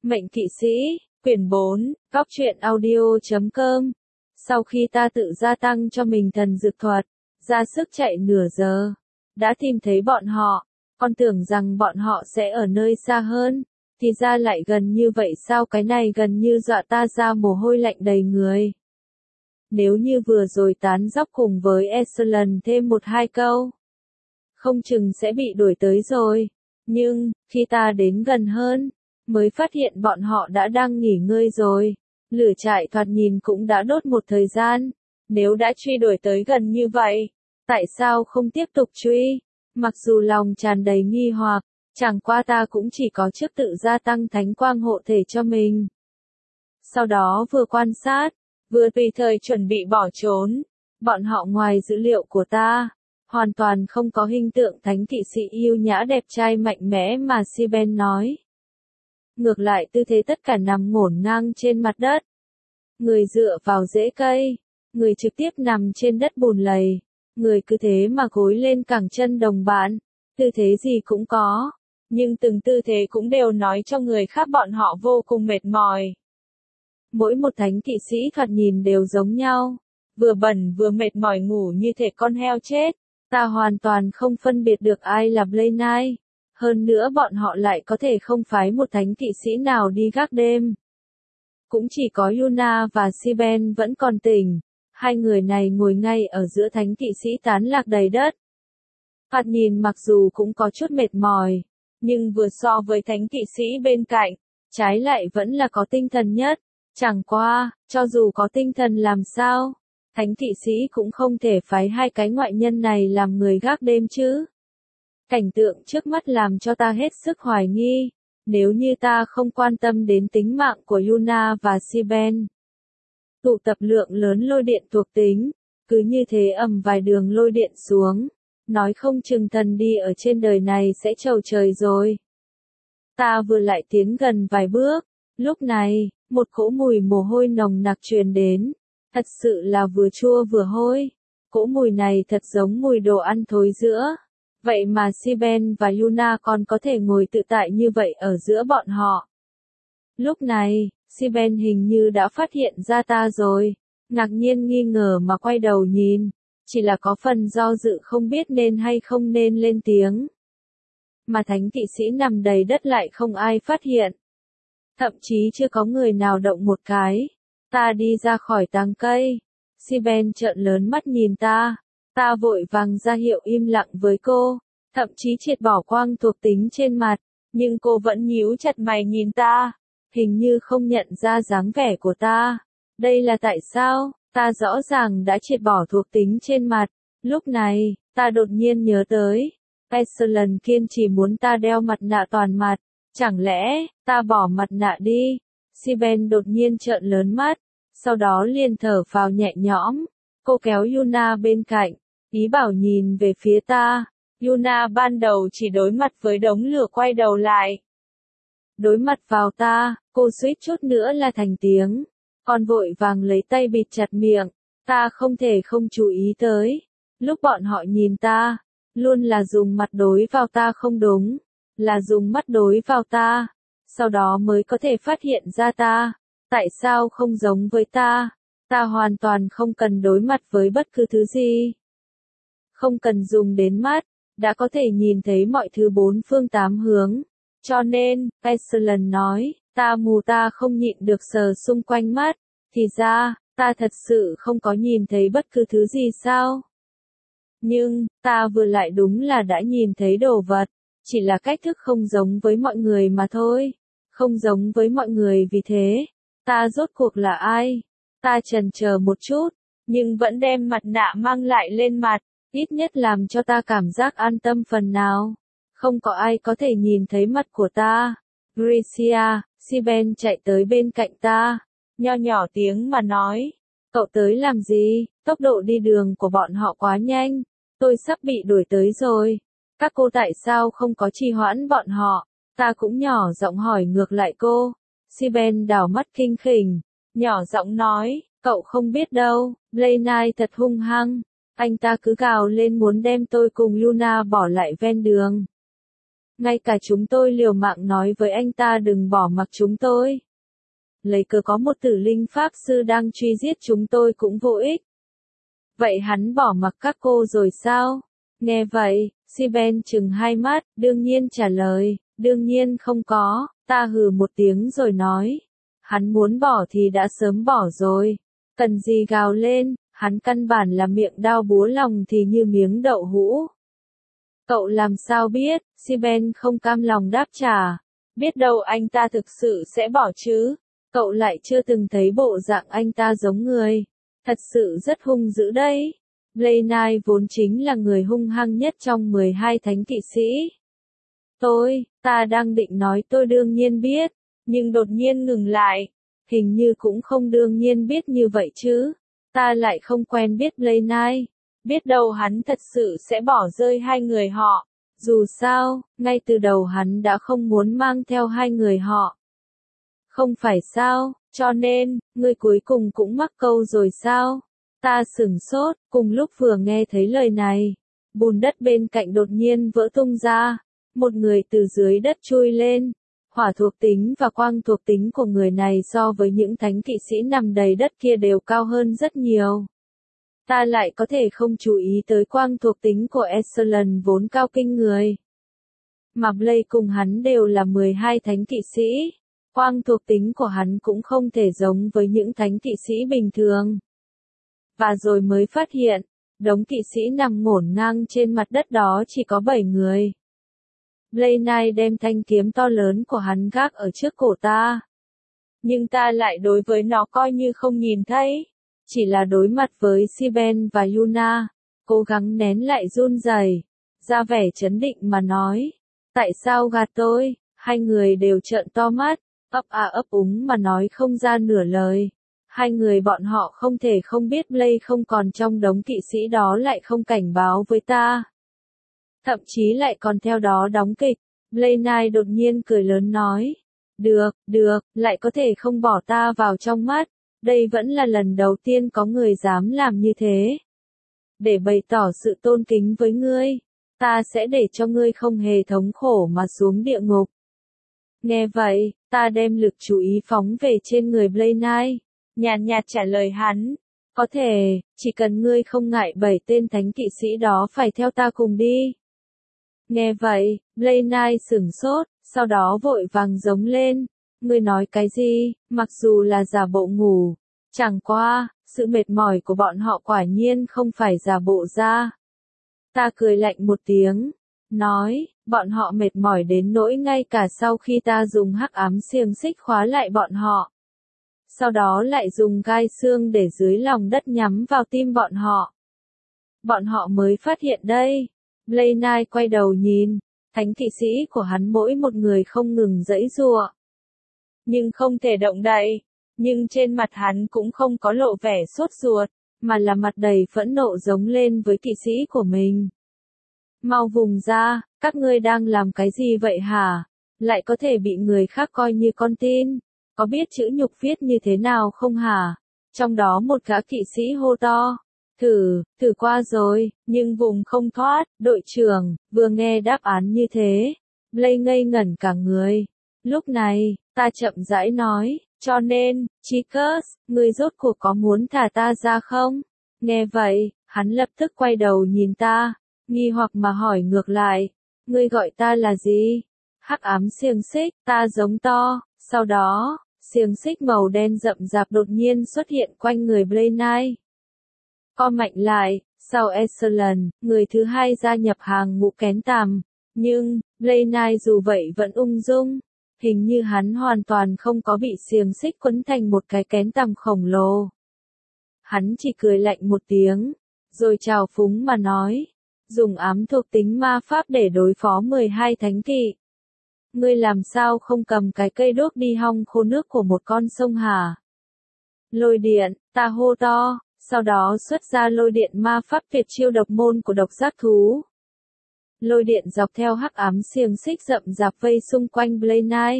Mệnh kỵ sĩ, quyển 4, góc truyện audio.com. Sau khi ta tự gia tăng cho mình thần dược thuật, ra sức chạy nửa giờ, đã tìm thấy bọn họ, con tưởng rằng bọn họ sẽ ở nơi xa hơn, thì ra lại gần như vậy sao? Cái này gần như dọa ta ra mồ hôi lạnh đầy người. Nếu như vừa rồi tán dóc cùng với Excellent thêm 1-2 câu, không chừng sẽ bị đuổi tới rồi. Nhưng, khi ta đến gần hơn, mới phát hiện bọn họ đã đang nghỉ ngơi rồi. Lửa trại thoạt nhìn cũng đã đốt một thời gian. Nếu đã truy đuổi tới gần như vậy, tại sao không tiếp tục truy? Mặc dù lòng tràn đầy nghi hoặc, chẳng qua ta cũng chỉ có trước tự gia tăng thánh quang hộ thể cho mình. Sau đó vừa quan sát, vừa tùy thời chuẩn bị bỏ trốn. Bọn họ ngoài dữ liệu của ta, hoàn toàn không có hình tượng thánh kỵ sĩ yêu nhã đẹp trai mạnh mẽ mà Siben nói. Ngược lại tư thế tất cả nằm ngổn ngang trên mặt đất. Người dựa vào rễ cây, người trực tiếp nằm trên đất bùn lầy, người cứ thế mà gối lên cẳng chân đồng bạn, tư thế gì cũng có, nhưng từng tư thế cũng đều nói cho người khác bọn họ vô cùng mệt mỏi. Mỗi một thánh kỵ sĩ thoạt nhìn đều giống nhau, vừa bẩn vừa mệt mỏi ngủ như thể con heo chết, ta hoàn toàn không phân biệt được ai là Blaine. Hơn nữa bọn họ lại có thể không phái một thánh kỵ sĩ nào đi gác đêm. Cũng chỉ có Yuna và Siben vẫn còn tỉnh, hai người này ngồi ngay ở giữa thánh kỵ sĩ tán lạc đầy đất. Thoạt nhìn mặc dù cũng có chút mệt mỏi, nhưng vừa so với thánh kỵ sĩ bên cạnh, trái lại vẫn là có tinh thần nhất. Chẳng qua, cho dù có tinh thần làm sao, thánh kỵ sĩ cũng không thể phái hai cái ngoại nhân này làm người gác đêm chứ. Cảnh tượng trước mắt làm cho ta hết sức hoài nghi, nếu như ta không quan tâm đến tính mạng của Yuna và Siben. Tụ tập lượng lớn lôi điện thuộc tính, cứ như thế ầm vài đường lôi điện xuống, nói không chừng thần đi ở trên đời này sẽ chầu trời rồi. Ta vừa lại tiến gần vài bước, lúc này, một cỗ mùi mồ hôi nồng nặc truyền đến, thật sự là vừa chua vừa hôi, cỗ mùi này thật giống mùi đồ ăn thối giữa. Vậy mà Siben và Yuna còn có thể ngồi tự tại như vậy ở giữa bọn họ. Lúc này, Siben hình như đã phát hiện ra ta rồi, ngạc nhiên nghi ngờ mà quay đầu nhìn, chỉ là có phần do dự không biết nên hay không nên lên tiếng. Mà thánh kỵ sĩ nằm đầy đất lại không ai phát hiện. Thậm chí chưa có người nào động một cái. Ta đi ra khỏi tàng cây. Siben trợn lớn mắt nhìn ta. Ta vội vàng ra hiệu im lặng với cô, thậm chí triệt bỏ quang thuộc tính trên mặt, nhưng cô vẫn nhíu chặt mày nhìn ta, hình như không nhận ra dáng vẻ của ta. Đây là tại sao? Ta rõ ràng đã triệt bỏ thuộc tính trên mặt. Lúc này, ta đột nhiên nhớ tới, Excellent kiên trì muốn ta đeo mặt nạ toàn mặt, chẳng lẽ, ta bỏ mặt nạ đi? Siben đột nhiên trợn lớn mắt, sau đó liền thở phào nhẹ nhõm. Cô kéo Yuna bên cạnh, ý bảo nhìn về phía ta. Yuna ban đầu chỉ đối mặt với đống lửa quay đầu lại. Đối mặt vào ta, cô suýt chút nữa là thành tiếng. Còn vội vàng lấy tay bịt chặt miệng, ta không thể không chú ý tới. Lúc bọn họ nhìn ta, luôn là dùng mặt đối vào ta không đúng, là dùng mắt đối vào ta. Sau đó mới có thể phát hiện ra ta. Tại sao không giống với ta? Ta hoàn toàn không cần đối mặt với bất cứ thứ gì. Không cần dùng đến mắt, đã có thể nhìn thấy mọi thứ bốn phương tám hướng. Cho nên, Excellent nói, ta mù ta không nhịn được sờ xung quanh mắt. Thì ra, ta thật sự không có nhìn thấy bất cứ thứ gì sao? Nhưng, ta vừa lại đúng là đã nhìn thấy đồ vật. Chỉ là cách thức không giống với mọi người mà thôi. Không giống với mọi người vì thế. Ta rốt cuộc là ai? Ta chần chờ một chút, nhưng vẫn đem mặt nạ mang lại lên mặt, ít nhất làm cho ta cảm giác an tâm phần nào. Không có ai có thể nhìn thấy mặt của ta. Gracia, Siben chạy tới bên cạnh ta, nho nhỏ tiếng mà nói, cậu tới làm gì? Tốc độ đi đường của bọn họ quá nhanh, tôi sắp bị đuổi tới rồi. Các cô tại sao không có trì hoãn bọn họ? Ta cũng nhỏ giọng hỏi ngược lại cô. Siben đảo mắt kinh khỉnh, nhỏ giọng nói, cậu không biết đâu, Blaine thật hung hăng, anh ta cứ gào lên muốn đem tôi cùng Yuna bỏ lại ven đường. Ngay cả chúng tôi liều mạng nói với anh ta đừng bỏ mặc chúng tôi. Lấy cớ có một tử linh pháp sư đang truy giết chúng tôi cũng vô ích. Vậy hắn bỏ mặc các cô rồi sao? Nghe vậy, Si-ben trừng hai mắt, đương nhiên trả lời, đương nhiên không có, ta hừ một tiếng rồi nói. Hắn muốn bỏ thì đã sớm bỏ rồi. Cần gì gào lên, hắn căn bản là miệng đau búa lòng thì như miếng đậu hũ. Cậu làm sao biết, Si-ben không cam lòng đáp trả. Biết đâu anh ta thực sự sẽ bỏ chứ. Cậu lại chưa từng thấy bộ dạng anh ta giống người. Thật sự rất hung dữ đấy. Blaine vốn chính là người hung hăng nhất trong 12 thánh kỵ sĩ. Ta đang định nói tôi đương nhiên biết, nhưng đột nhiên ngừng lại. Hình như cũng không đương nhiên biết như vậy chứ. Ta lại không quen biết Blaine. Biết đâu hắn thật sự sẽ bỏ rơi hai người họ. Dù sao, ngay từ đầu hắn đã không muốn mang theo hai người họ. Không phải sao, cho nên, ngươi cuối cùng cũng mắc câu rồi sao? Ta sửng sốt, cùng lúc vừa nghe thấy lời này. Bùn đất bên cạnh đột nhiên vỡ tung ra. Một người từ dưới đất chui lên. Hỏa thuộc tính và quang thuộc tính của người này so với những thánh kỵ sĩ nằm đầy đất kia đều cao hơn rất nhiều. Ta lại có thể không chú ý tới quang thuộc tính của Echelon vốn cao kinh người. Mà Blade cùng hắn đều là 12 thánh kỵ sĩ. Quang thuộc tính của hắn cũng không thể giống với những thánh kỵ sĩ bình thường. Và rồi mới phát hiện, đống kỵ sĩ nằm ngổn ngang trên mặt đất đó chỉ có 7 người. Blaine đem thanh kiếm to lớn của hắn gác ở trước cổ ta. Nhưng ta lại đối với nó coi như không nhìn thấy. Chỉ là đối mặt với Si-ben và Yuna, cố gắng nén lại run rẩy, ra vẻ trấn định mà nói. Tại sao gạt tôi? Hai người đều trợn to mắt, ấp úng mà nói không ra nửa lời. Hai người bọn họ không thể không biết Blade không còn trong đống kỵ sĩ đó lại không cảnh báo với ta. Thậm chí lại còn theo đó đóng kịch. Blaine đột nhiên cười lớn nói. Được, lại có thể không bỏ ta vào trong mắt. Đây vẫn là lần đầu tiên có người dám làm như thế. Để bày tỏ sự tôn kính với ngươi, ta sẽ để cho ngươi không hề thống khổ mà xuống địa ngục. Nghe vậy, ta đem lực chú ý phóng về trên người Blaine, nhàn nhạt trả lời hắn. Có thể, chỉ cần ngươi không ngại 7 tên thánh kỵ sĩ đó phải theo ta cùng đi. Nghe vậy, Blaine sửng sốt, sau đó vội vàng giống lên. Ngươi nói cái gì, mặc dù là giả bộ ngủ. Chẳng qua, sự mệt mỏi của bọn họ quả nhiên không phải giả bộ ra. Ta cười lạnh một tiếng, nói, bọn họ mệt mỏi đến nỗi ngay cả sau khi ta dùng hắc ám xiềng xích khóa lại bọn họ. Sau đó lại dùng gai xương để dưới lòng đất nhắm vào tim bọn họ. Bọn họ mới phát hiện đây. Blaine quay đầu nhìn, thánh kỵ sĩ của hắn mỗi một người không ngừng giãy giụa. Nhưng không thể động đậy. Nhưng trên mặt hắn cũng không có lộ vẻ sốt ruột, mà là mặt đầy phẫn nộ giống lên với kỵ sĩ của mình. Mau vùng ra, các ngươi đang làm cái gì vậy hả? Lại có thể bị người khác coi như con tin. Có biết chữ nhục viết như thế nào không hả? Trong đó một gã kỵ sĩ hô to. Thử qua rồi, nhưng vùng không thoát. Đội trưởng, vừa nghe đáp án như thế. Blade ngây ngẩn cả người. Lúc này, ta chậm rãi nói. Cho nên, Chicus, ngươi rốt cuộc có muốn thả ta ra không? Nghe vậy, hắn lập tức quay đầu nhìn ta, nghi hoặc mà hỏi ngược lại. Ngươi gọi ta là gì? Hắc ám xiềng xích, ta giống to. Sau đó, xiềng xích màu đen rậm rạp đột nhiên xuất hiện quanh người Blaine. Co mạnh lại, sau Echelon, người thứ hai gia nhập hàng ngũ kén tằm. Nhưng, Blaine dù vậy vẫn ung dung. Hình như hắn hoàn toàn không có bị xiềng xích quấn thành một cái kén tằm khổng lồ. Hắn chỉ cười lạnh một tiếng, rồi trào phúng mà nói, dùng ám thuộc tính ma pháp để đối phó 12 thánh kỵ. Ngươi làm sao không cầm cái cây đuốc đi hong khô nước của một con sông hả? Lôi điện, ta hô to, sau đó xuất ra lôi điện ma pháp tuyệt chiêu độc môn của độc giác thú. Lôi điện dọc theo hắc ám xiềng xích rậm rạp vây xung quanh Blaine.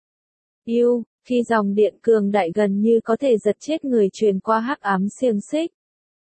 Khi dòng điện cường đại gần như có thể giật chết người truyền qua hắc ám xiềng xích.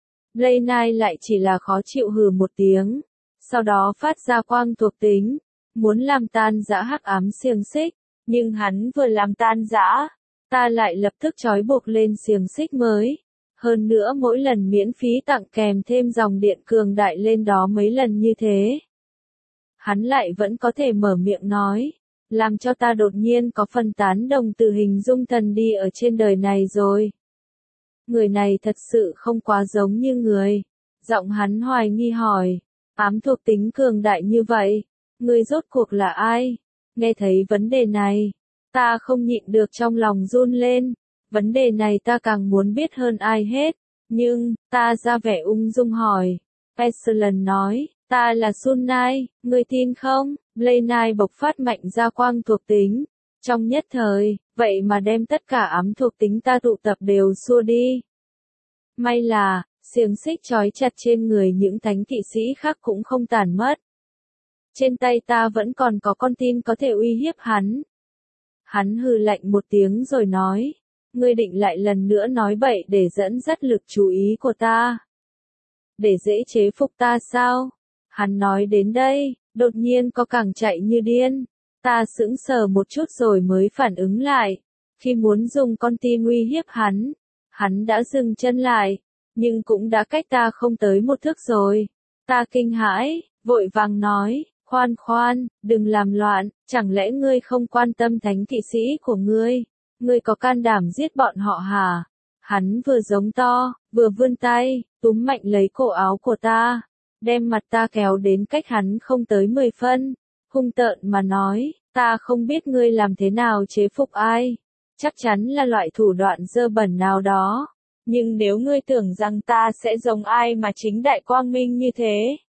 Blaine lại chỉ là khó chịu hừ một tiếng, sau đó phát ra quang thuộc tính, muốn làm tan rã hắc ám xiềng xích, nhưng hắn vừa làm tan rã, ta lại lập tức trói buộc lên xiềng xích mới. Hơn nữa mỗi lần miễn phí tặng kèm thêm dòng điện cường đại lên đó mấy lần như thế. Hắn lại vẫn có thể mở miệng nói, làm cho ta đột nhiên có phần tán đồng từ hình dung thần đi ở trên đời này rồi. Người này thật sự không quá giống như người. Giọng hắn hoài nghi hỏi, ám thuộc tính cường đại như vậy, người rốt cuộc là ai? Nghe thấy vấn đề này, ta không nhịn được trong lòng run lên. Vấn đề này ta càng muốn biết hơn ai hết, nhưng, ta ra vẻ ung dung hỏi. Excellent nói, ta là Sun Nai, ngươi tin không? Blade Nai bộc phát mạnh ra quang thuộc tính. Trong nhất thời, vậy mà đem tất cả ám thuộc tính ta tụ tập đều xua đi. May là, xiềng xích trói chặt trên người những thánh kỵ sĩ khác cũng không tàn mất. Trên tay ta vẫn còn có con tin có thể uy hiếp hắn. Hắn hừ lạnh một tiếng rồi nói, ngươi định lại lần nữa nói bậy để dẫn dắt lực chú ý của ta. Để dễ chế phục ta sao? Hắn nói đến đây, đột nhiên có càng chạy như điên. Ta sững sờ một chút rồi mới phản ứng lại. Khi muốn dùng con tin uy hiếp hắn đã dừng chân lại, nhưng cũng đã cách ta không tới một thước rồi. Ta kinh hãi, vội vàng nói, khoan, đừng làm loạn, chẳng lẽ ngươi không quan tâm thánh kỵ sĩ của ngươi? Ngươi có can đảm giết bọn họ hả? Hắn vừa giống to, vừa vươn tay, túm mạnh lấy cổ áo của ta, đem mặt ta kéo đến cách hắn không tới 10 phân, hung tợn mà nói, ta không biết ngươi làm thế nào chế phục ai, chắc chắn là loại thủ đoạn dơ bẩn nào đó, nhưng nếu ngươi tưởng rằng ta sẽ giống ai mà chính đại quang minh như thế,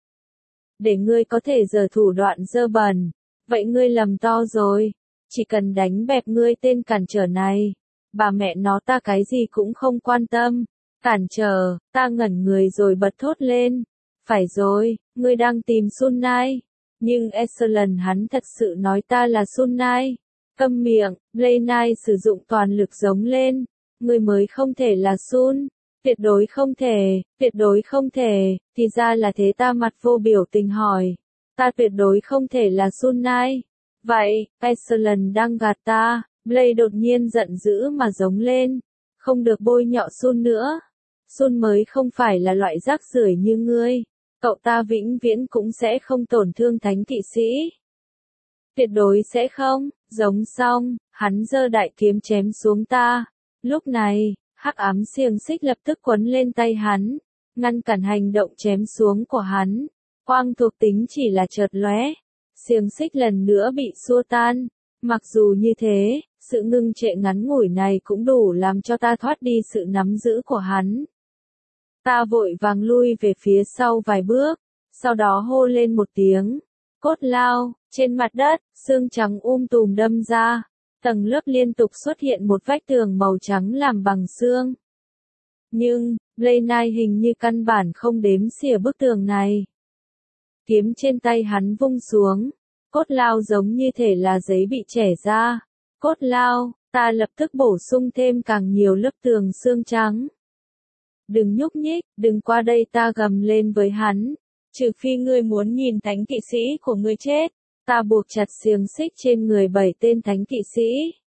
để ngươi có thể giở thủ đoạn dơ bẩn, vậy ngươi lầm to rồi, chỉ cần đánh bẹp ngươi tên cản trở này, bà mẹ nó ta cái gì cũng không quan tâm. Cản trở, ta ngẩn người rồi bật thốt lên. Phải rồi, ngươi đang tìm Sun Nai. Nhưng Excellent hắn thật sự nói ta là Sun Nai. Câm miệng, Blade Nai sử dụng toàn lực giống lên. Ngươi mới không thể là Sun. Tuyệt đối không thể, thì ra là thế ta mặt vô biểu tình hỏi. Ta tuyệt đối không thể là Sun Nai. Vậy, Excellent đang gạt ta. Blade đột nhiên giận dữ mà giống lên. Không được bôi nhọ Sun nữa. Sun mới không phải là loại rác rưởi như ngươi. Cậu ta vĩnh viễn cũng sẽ không tổn thương thánh kỵ sĩ. Tuyệt đối sẽ không. Giống xong, hắn giơ đại kiếm chém xuống ta. Lúc này, hắc ám xiềng xích lập tức quấn lên tay hắn, ngăn cản hành động chém xuống của hắn. Quang thuộc tính chỉ là chợt lóe, xiềng xích lần nữa bị xua tan. Mặc dù như thế, sự ngưng trệ ngắn ngủi này cũng đủ làm cho ta thoát đi sự nắm giữ của hắn. Ta vội vàng lui về phía sau vài bước, sau đó hô lên một tiếng. Cốt lao, trên mặt đất, xương trắng tùm đâm ra. Tầng lớp liên tục xuất hiện một vách tường màu trắng làm bằng xương. Nhưng, Blade Nai hình như căn bản không đếm xỉa bức tường này. Kiếm trên tay hắn vung xuống. Cốt lao giống như thể là giấy bị chẻ ra. Cốt lao, ta lập tức bổ sung thêm càng nhiều lớp tường xương trắng. Đừng nhúc nhích, đừng qua đây ta gầm lên với hắn. Trừ phi ngươi muốn nhìn thánh kỵ sĩ của ngươi chết. Ta buộc chặt xiềng xích trên người 7 tên thánh kỵ sĩ.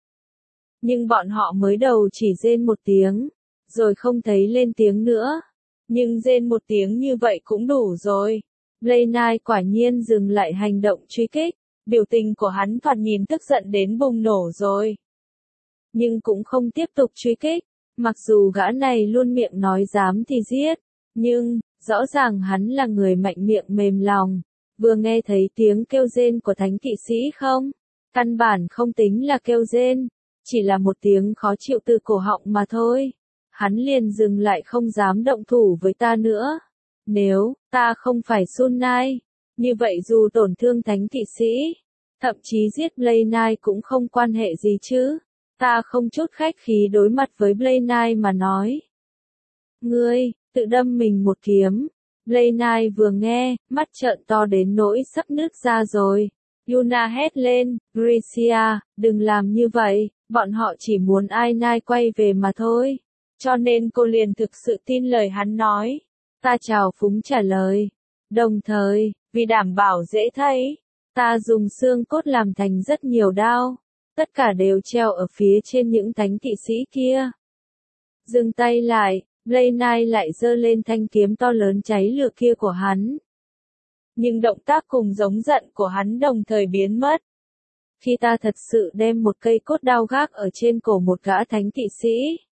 Nhưng bọn họ mới đầu chỉ rên một tiếng, rồi không thấy lên tiếng nữa. Nhưng rên một tiếng như vậy cũng đủ rồi. Blade Nai quả nhiên dừng lại hành động truy kích, biểu tình của hắn thoạt nhìn tức giận đến bùng nổ rồi. Nhưng cũng không tiếp tục truy kích, mặc dù gã này luôn miệng nói dám thì giết, nhưng, rõ ràng hắn là người mạnh miệng mềm lòng. Vừa nghe thấy tiếng kêu rên của thánh kỵ sĩ không? Căn bản không tính là kêu rên, chỉ là một tiếng khó chịu từ cổ họng mà thôi. Hắn liền dừng lại không dám động thủ với ta nữa. Nếu ta không phải Sun Nai, như vậy dù tổn thương thánh kỵ sĩ, thậm chí giết Blade Nai cũng không quan hệ gì chứ. Ta không chút khách khí đối mặt với Blade Nai mà nói. Ngươi, tự đâm mình một kiếm. Blade Nai vừa nghe, mắt trợn to đến nỗi sắp nứt ra rồi. Yuna hét lên, Gracia, đừng làm như vậy, bọn họ chỉ muốn ai Nai quay về mà thôi. Cho nên cô liền thực sự tin lời hắn nói. Ta chào phúng trả lời. Đồng thời, vì đảm bảo dễ thấy, Ta dùng xương cốt làm thành rất nhiều đao. Tất cả đều treo ở phía trên những thánh kỵ sĩ kia. Dừng tay lại, Blade Knight lại giơ lên thanh kiếm to lớn cháy lửa kia của hắn. Nhưng động tác cùng giống giận của hắn đồng thời biến mất. Khi ta thật sự đem một cây cốt đao gác ở trên cổ một gã thánh kỵ sĩ.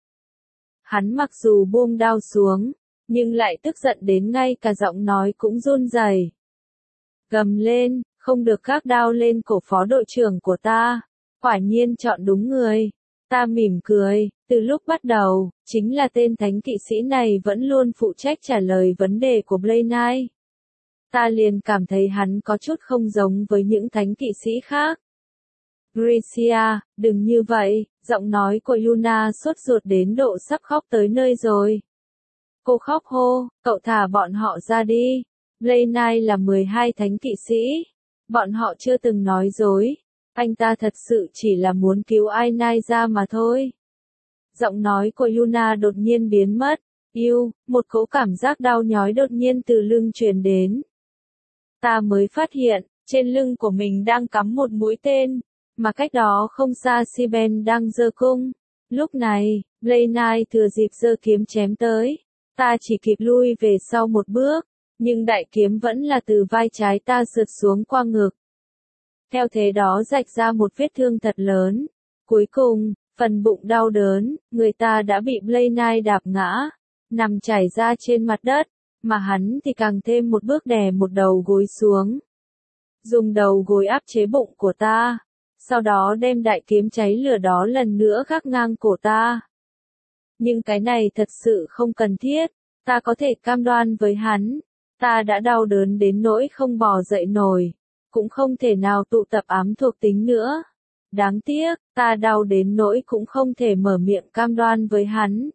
Hắn mặc dù buông đao xuống, nhưng lại tức giận đến ngay cả giọng nói cũng run rẩy. Gầm lên, không được gác đao lên cổ phó đội trưởng của ta. Quả nhiên chọn đúng người. Ta mỉm cười, từ lúc bắt đầu, chính là tên thánh kỵ sĩ này vẫn luôn phụ trách trả lời vấn đề của Blade Knight. Ta liền cảm thấy hắn có chút không giống với những thánh kỵ sĩ khác. Gracia, đừng như vậy, giọng nói của Yuna sốt ruột đến độ sắp khóc tới nơi rồi. Cô khóc hô, cậu thả bọn họ ra đi. Blade Knight là 12 thánh kỵ sĩ. Bọn họ chưa từng nói dối. Anh ta thật sự chỉ là muốn cứu ai Nai ra mà thôi. Giọng nói của Yuna đột nhiên biến mất. Một cỗ cảm giác đau nhói đột nhiên từ lưng truyền đến. Ta mới phát hiện, trên lưng của mình đang cắm một mũi tên, mà cách đó không xa Siben đang giơ cung. Lúc này, Blade Knight thừa dịp giơ kiếm chém tới. Ta chỉ kịp lui về sau một bước, nhưng đại kiếm vẫn là từ vai trái ta sượt xuống qua ngực. Theo thế đó rạch ra một vết thương thật lớn. Cuối cùng, phần bụng đau đớn, người ta đã bị Blade Knight đạp ngã, nằm chảy ra trên mặt đất, mà hắn thì càng thêm một bước đè một đầu gối xuống. Dùng đầu gối áp chế bụng của ta, sau đó đem đại kiếm cháy lửa đó lần nữa gác ngang cổ ta. Nhưng cái này thật sự không cần thiết, ta có thể cam đoan với hắn, ta đã đau đớn đến nỗi không bò dậy nổi, cũng không thể nào tụ tập ám thuộc tính nữa. Đáng tiếc, ta đau đến nỗi cũng không thể mở miệng cam đoan với hắn.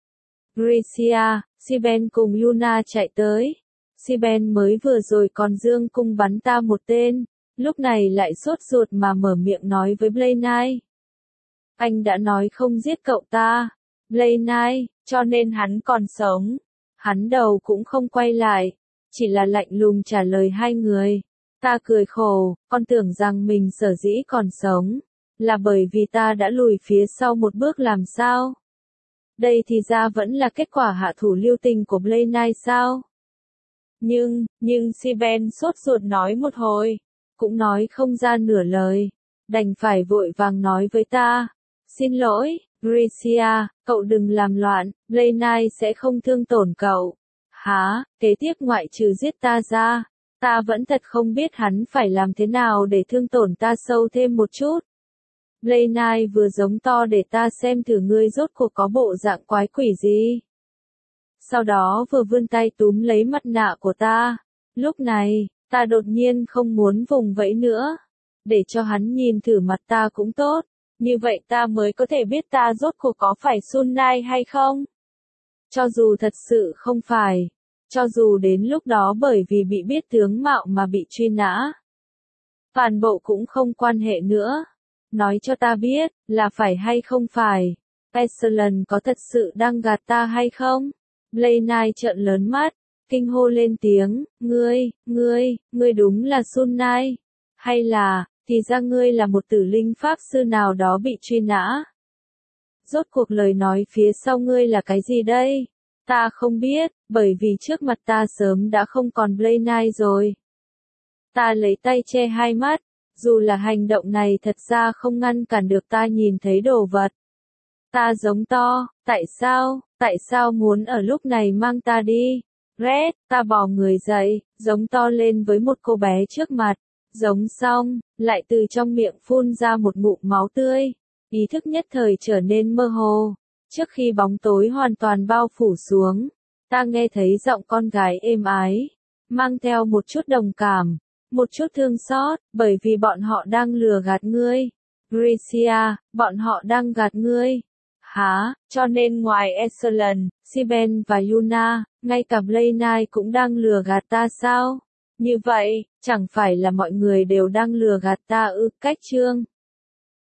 Gracia, Siben cùng Yuna chạy tới. Siben mới vừa rồi còn dương cung bắn ta một tên, lúc này lại sốt ruột mà mở miệng nói với Blade Knight. Anh đã nói không giết cậu ta, Blade Knight, cho nên hắn còn sống. Hắn đầu cũng không quay lại, chỉ là lạnh lùng trả lời hai người. Ta cười khổ, con tưởng rằng mình sở dĩ còn sống, là bởi vì ta đã lùi phía sau một bước làm sao? Đây thì ra vẫn là kết quả hạ thủ lưu tình của Blade Knight sao? Nhưng Siben sốt ruột nói một hồi, cũng nói không ra nửa lời, đành phải vội vàng nói với ta. Xin lỗi, Gracia, cậu đừng làm loạn, Blade Knight sẽ không thương tổn cậu. Hả, kế tiếp ngoại trừ giết ta ra, ta vẫn thật không biết hắn phải làm thế nào để thương tổn ta sâu thêm một chút. Blade Knight vừa giống to để ta xem thử ngươi rốt cuộc có bộ dạng quái quỷ gì. Sau đó vừa vươn tay túm lấy mặt nạ của ta. Lúc này, ta đột nhiên không muốn vùng vẫy nữa. Để cho hắn nhìn thử mặt ta cũng tốt. Như vậy ta mới có thể biết ta rốt cuộc có phải Sun Knight hay không. Cho dù thật sự không phải. Cho dù đến lúc đó bởi vì bị biết tướng mạo mà bị truy nã. Toàn bộ cũng không quan hệ nữa. Nói cho ta biết, là phải hay không phải. Excellent có thật sự đang gạt ta hay không? Blade Knight trợn lớn mắt, kinh hô lên tiếng, ngươi đúng là Sun Knight. Hay là, thì ra ngươi là một tử linh pháp sư nào đó bị truy nã. Rốt cuộc lời nói phía sau ngươi là cái gì đây? Ta không biết, bởi vì trước mặt ta sớm đã không còn Blade Knight rồi. Ta lấy tay che hai mắt, dù là hành động này thật ra không ngăn cản được ta nhìn thấy đồ vật. Ta giống to, tại sao muốn ở lúc này mang ta đi? Red, ta bò người dậy, giống to lên với một cô bé trước mặt, giống xong, lại từ trong miệng phun ra một ngụm máu tươi. Ý thức nhất thời trở nên mơ hồ. Trước khi bóng tối hoàn toàn bao phủ xuống, ta nghe thấy giọng con gái êm ái, mang theo một chút đồng cảm, một chút thương xót, bởi vì bọn họ đang lừa gạt ngươi. Gracia, bọn họ đang gạt ngươi. Hả, cho nên ngoài Excellent, Siben và Yuna, ngay cả Blade Knight cũng đang lừa gạt ta sao? Như vậy, chẳng phải là mọi người đều đang lừa gạt ta ư? Cách chương